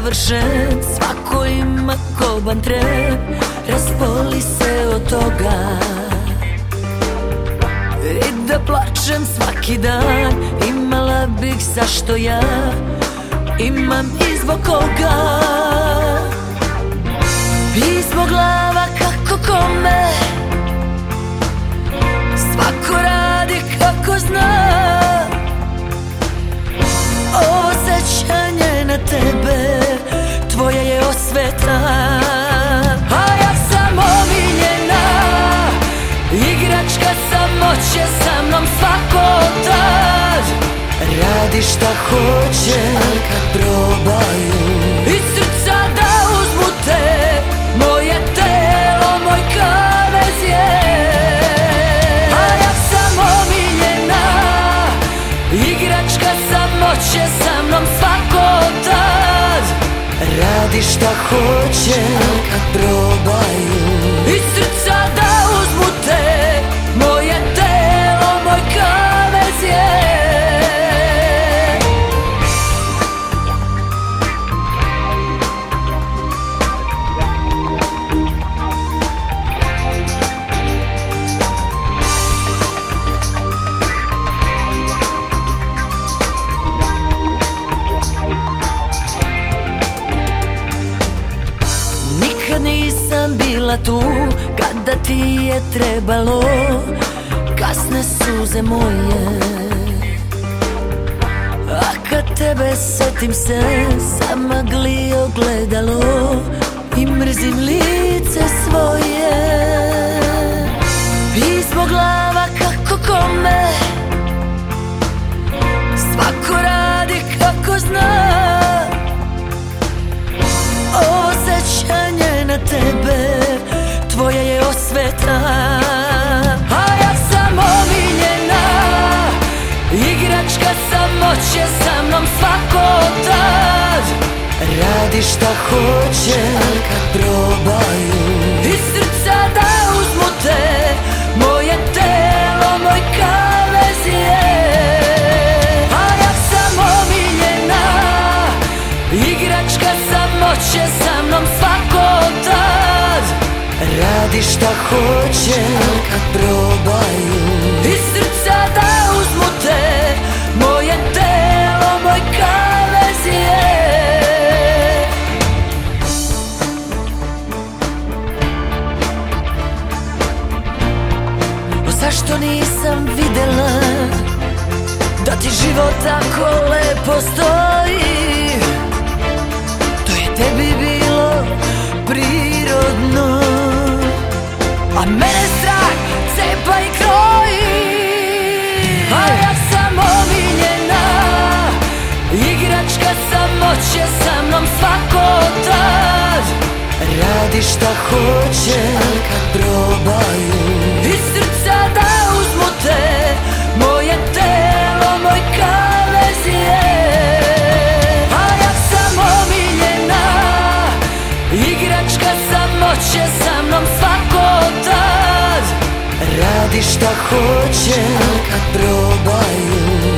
savršen, svako ima koban tren, raspoli se od toga. I da plačem svaki dan, imala bih zašto ja, imam i zbog koga. I zbog glava kako kome, svako radi kako zna. Ovo sećanje na tebe, tvoja je osveta. A ja sam omiljena, igračka samoće, sa mnom svako tad radi šta hoće, al kad probaju iz srca da uzmu te, moje telo, moj kavez je. A ja sam omiljena, igračka samoće, sa mnom svako tad radi šta hoće, al kad probaju iz srca da uzmu te, moje telo, moj kavez je. Nikad nisam bila tu kada ti je trebalo, kasne suze moje. A kad tebe setim se, zamagli ogledalo i mrzim lice svoje. I zbog glava kako kome, svako radi kako zna. Ovo sećanje na tebe, tvoja je osveta. A ja sam omiljena, igračka samoće, sa mnom svako tad radi šta hoće, al kad probaju iz srca da uzmu te, moje telo, moj kavez je. A ja sam omiljena, igračka samoće, sa mnom svako tad radi šta hoće, al kad probaju iz srca da uzmu te, moje telo, moj kavez je. O zašto nisam videla da ti život tako lepo stoji? To je tebi bilo prirodno, a mene strah cepa i kroji. A ja sam omiljena, igračka samoće, sa mnom svako tad radi šta hoće, al kad probaju iz srca da uzmu te, moje telo, moj kavez je. A ja sam omiljena, igračka samoće, sa mnom svako tad radi šta hoće, al kad probaju